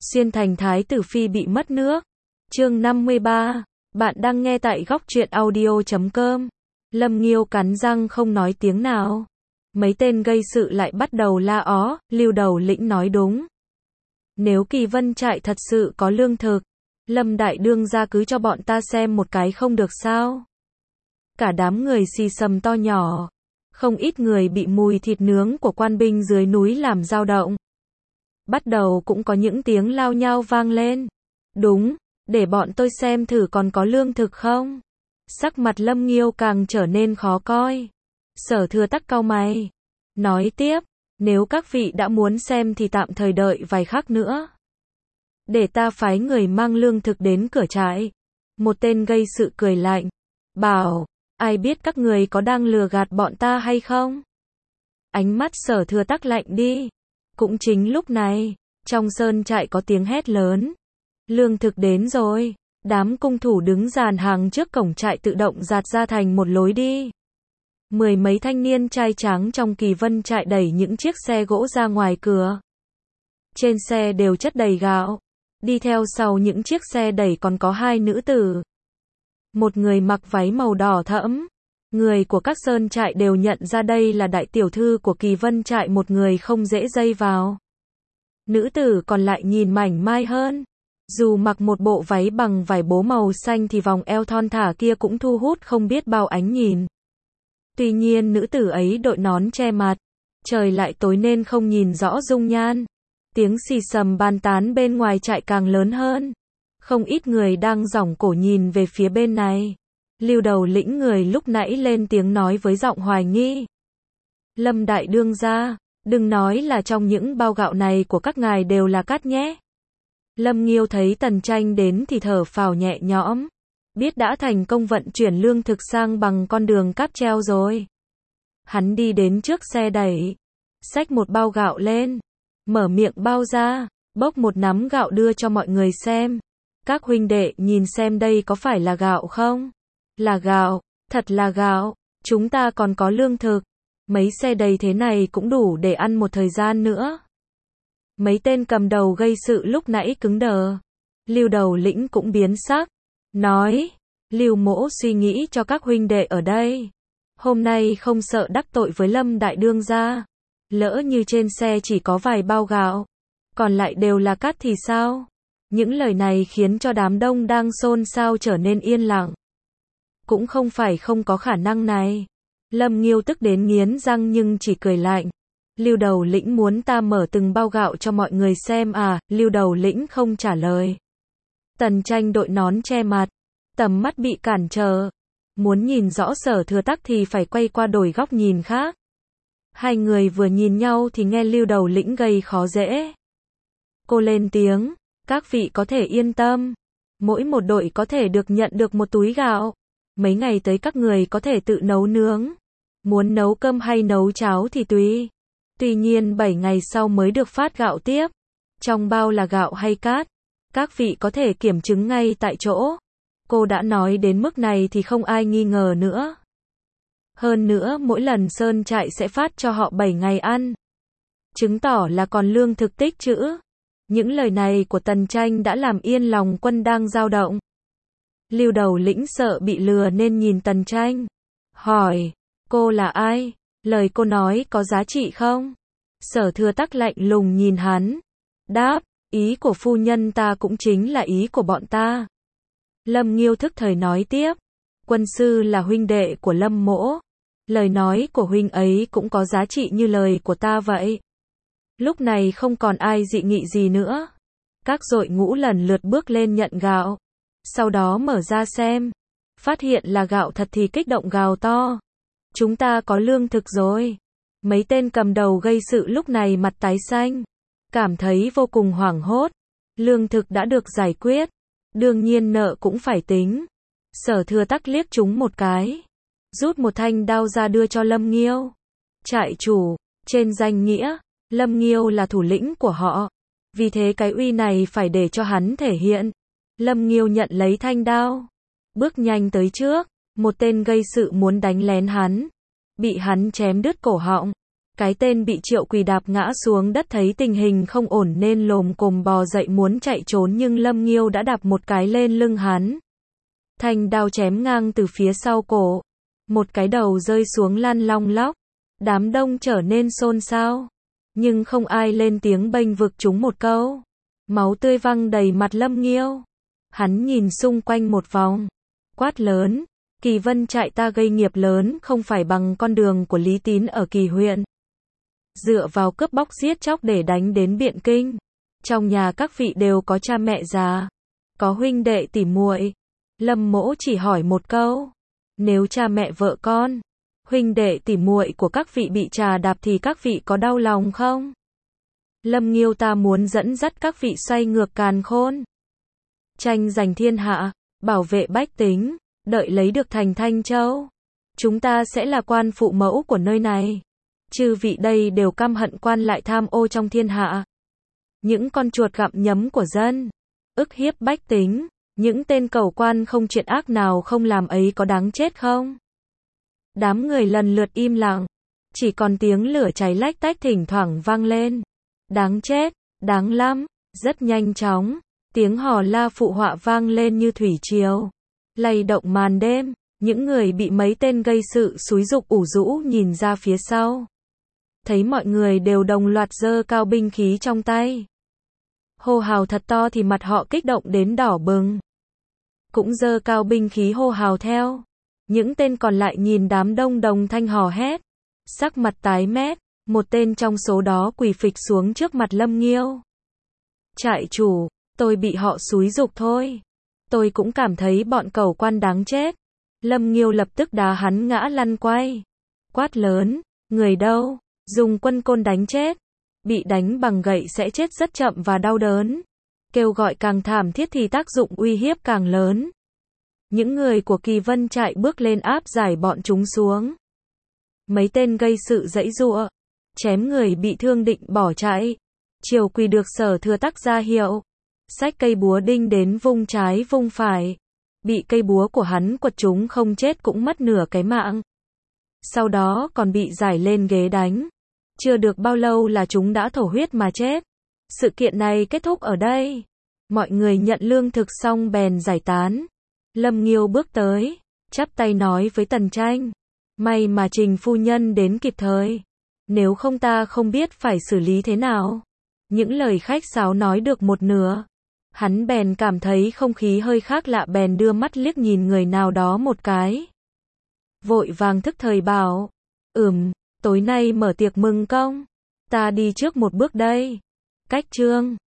Xuyên thành thái tử phi bị mất nước. Chương 53. Bạn đang nghe tại góc truyện audio.com. Lâm Nghiêu cắn răng không nói tiếng nào. Mấy tên gây sự lại bắt đầu la ó, Lưu Đầu Lĩnh nói đúng. Nếu Kỳ Vân trại thật sự có lương thực, Lâm đại đương gia cứ cho bọn ta xem một cái không được sao? Cả đám người xì xầm to nhỏ. Không ít người bị mùi thịt nướng của quan binh dưới núi làm dao động. Bắt đầu cũng có những tiếng lao nhao vang lên. Đúng, để bọn tôi xem thử còn có lương thực không. Sắc mặt Lâm Nghiêu càng trở nên khó coi. Sở Thừa Tắc cau mày. Nói tiếp, nếu các vị đã muốn xem thì tạm thời đợi vài khắc nữa. Để ta phái người mang lương thực đến cửa trại. Một tên gây sự cười lạnh. Bảo, ai biết các người có đang lừa gạt bọn ta hay không? Ánh mắt Sở Thừa Tắc lạnh đi. Cũng chính lúc này, trong sơn trại có tiếng hét lớn. Lương thực đến rồi. Đám cung thủ đứng dàn hàng trước cổng trại tự động dạt ra thành một lối đi. Mười mấy thanh niên trai tráng trong Kỳ Vân trại đẩy những chiếc xe gỗ ra ngoài cửa. Trên xe đều chất đầy gạo. Đi theo sau những chiếc xe đẩy còn có hai nữ tử. Một người mặc váy màu đỏ thẫm. Người của các sơn trại đều nhận ra đây là đại tiểu thư của Kỳ Vân trại, một người không dễ dây vào. Nữ tử còn lại nhìn mảnh mai hơn. Dù mặc một bộ váy bằng vải bố màu xanh thì vòng eo thon thả kia cũng thu hút không biết bao ánh nhìn. Tuy nhiên nữ tử ấy đội nón che mặt. Trời lại tối nên không nhìn rõ dung nhan. Tiếng xì xầm bàn tán bên ngoài trại càng lớn hơn. Không ít người đang giỏng cổ nhìn về phía bên này. Lưu Đầu Lĩnh người lúc nãy lên tiếng nói với giọng hoài nghi. Lâm đại đương gia, đừng nói là trong những bao gạo này của các ngài đều là cát nhé. Lâm Nghiêu thấy Tần Tranh đến thì thở phào nhẹ nhõm. Biết đã thành công vận chuyển lương thực sang bằng con đường cáp treo rồi. Hắn đi đến trước xe đẩy. Xách một bao gạo lên. Mở miệng bao ra. Bốc một nắm gạo đưa cho mọi người xem. Các huynh đệ nhìn xem đây có phải là gạo không? Là gạo, thật là gạo. Chúng ta còn có lương thực. Mấy xe đầy thế này cũng đủ để ăn một thời gian nữa. Mấy tên cầm đầu gây sự lúc nãy cứng đờ. Lưu Đầu Lĩnh cũng biến sắc. Nói, Lưu mỗ suy nghĩ cho các huynh đệ ở đây. Hôm nay không sợ đắc tội với Lâm đại đương gia. Lỡ như trên xe chỉ có vài bao gạo, còn lại đều là cát thì sao? Những lời này khiến cho đám đông đang xôn xao trở nên yên lặng. Cũng không phải không có khả năng này. Lâm Nghiêu tức đến nghiến răng nhưng chỉ cười lạnh. Lưu Đầu Lĩnh muốn ta mở từng bao gạo cho mọi người xem à? Lưu Đầu Lĩnh không trả lời. Tần Tranh đội nón che mặt, tầm mắt bị cản trở. Muốn nhìn rõ Sở Thừa Tắc thì phải quay qua đổi góc nhìn khác. Hai người vừa nhìn nhau thì nghe Lưu Đầu Lĩnh gây khó dễ. Cô lên tiếng, các vị có thể yên tâm. Mỗi một đội có thể được nhận được một túi gạo. Mấy ngày tới các người có thể tự nấu nướng. Muốn nấu cơm hay nấu cháo thì tùy. Tuy nhiên 7 ngày sau mới được phát gạo tiếp. Trong bao là gạo hay cát, các vị có thể kiểm chứng ngay tại chỗ. Cô đã nói đến mức này thì không ai nghi ngờ nữa. Hơn nữa mỗi lần sơn trại sẽ phát cho họ 7 ngày ăn. Chứng tỏ là còn lương thực tích trữ. Những lời này của Tần Tranh đã làm yên lòng quân đang dao động. Lưu Đầu Lĩnh sợ bị lừa nên nhìn Tần Tranh. Hỏi, cô là ai? Lời cô nói có giá trị không? Sở Thừa Tắc lạnh lùng nhìn hắn. Đáp, ý của phu nhân ta cũng chính là ý của bọn ta. Lâm Nghiêu thức thời nói tiếp. Quân sư là huynh đệ của Lâm mỗ. Lời nói của huynh ấy cũng có giá trị như lời của ta vậy. Lúc này không còn ai dị nghị gì nữa. Các đội ngũ lần lượt bước lên nhận gạo. Sau đó mở ra xem. Phát hiện là gạo thật thì kích động gào to. Chúng ta có lương thực rồi. Mấy tên cầm đầu gây sự lúc này mặt tái xanh. Cảm thấy vô cùng hoảng hốt. Lương thực đã được giải quyết. Đương nhiên nợ cũng phải tính. Sở Thừa Tắc liếc chúng một cái. Rút một thanh đao ra đưa cho Lâm Nghiêu. Trại chủ, trên danh nghĩa, Lâm Nghiêu là thủ lĩnh của họ. Vì thế cái uy này phải để cho hắn thể hiện. Lâm Nghiêu nhận lấy thanh đao. Bước nhanh tới trước. Một tên gây sự muốn đánh lén hắn. Bị hắn chém đứt cổ họng. Cái tên bị Triệu Quỳ đạp ngã xuống đất thấy tình hình không ổn nên lồm cồm bò dậy muốn chạy trốn nhưng Lâm Nghiêu đã đạp một cái lên lưng hắn. Thanh đao chém ngang từ phía sau cổ. Một cái đầu rơi xuống lăn long lóc. Đám đông trở nên xôn xao. Nhưng không ai lên tiếng bênh vực chúng một câu. Máu tươi văng đầy mặt Lâm Nghiêu. Hắn nhìn xung quanh một vòng. Quát lớn. Kỳ Vân Trại ta gây nghiệp lớn không phải bằng con đường của Lý Tín ở Kỳ huyện. Dựa vào cướp bóc giết chóc để đánh đến Biện Kinh. Trong nhà các vị đều có cha mẹ già. Có huynh đệ tỉ muội. Lâm Mỗ chỉ hỏi một câu. Nếu cha mẹ vợ con, huynh đệ tỉ muội của các vị bị trà đạp thì các vị có đau lòng không? Lâm Nghiêu ta muốn dẫn dắt các vị xoay ngược càn khôn. Tranh giành thiên hạ, bảo vệ bách tính, đợi lấy được thành Thanh Châu. Chúng ta sẽ là quan phụ mẫu của nơi này. Chư vị đây đều căm hận quan lại tham ô trong thiên hạ. Những con chuột gặm nhấm của dân, ức hiếp bách tính. Những tên cẩu quan không chuyện ác nào không làm ấy có đáng chết không? Đám người lần lượt im lặng. Chỉ còn tiếng lửa cháy lách tách thỉnh thoảng vang lên. Đáng chết, đáng lắm. Rất nhanh chóng. Tiếng hò la phụ họa vang lên như thủy triều. Lay động màn đêm. Những người bị mấy tên gây sự xúi giục ủ rũ nhìn ra phía sau. Thấy mọi người đều đồng loạt giơ cao binh khí trong tay. Hô hào thật to thì mặt họ kích động đến đỏ bừng. Cũng giơ cao binh khí hô hào theo. Những tên còn lại nhìn đám đông đồng thanh hò hét. Sắc mặt tái mét, một tên trong số đó quỳ phịch xuống trước mặt Lâm Nghiêu. Trại chủ, tôi bị họ xúi giục thôi. Tôi cũng cảm thấy bọn cẩu quan đáng chết. Lâm Nghiêu lập tức đá hắn ngã lăn quay. Quát lớn, người đâu, dùng quân côn đánh chết. Bị đánh bằng gậy sẽ chết rất chậm và đau đớn. Kêu gọi càng thảm thiết thì tác dụng uy hiếp càng lớn. Những người của Kỳ Vân Trại bước lên áp giải bọn chúng xuống. Mấy tên gây sự giãy giụa, chém người bị thương định bỏ chạy. Triệu Quỳ được Sở Thừa Tắc ra hiệu, xách cây búa đinh đến vung trái vung phải. Bị cây búa của hắn quật chúng không chết cũng mất nửa cái mạng. Sau đó còn bị giải lên ghế đánh. Chưa được bao lâu là chúng đã thổ huyết mà chết. Sự kiện này kết thúc ở đây. Mọi người nhận lương thực xong bèn giải tán. Lâm Nghiêu bước tới, chắp tay nói với Tần Tranh. May mà Trình phu nhân đến kịp thời. Nếu không ta không biết phải xử lý thế nào. Những lời khách sáo nói được một nửa. Hắn bèn cảm thấy không khí hơi khác lạ bèn đưa mắt liếc nhìn người nào đó một cái. Vội vàng thức thời bảo. Tối nay mở tiệc mừng công. Ta đi trước một bước đây. Cách trương.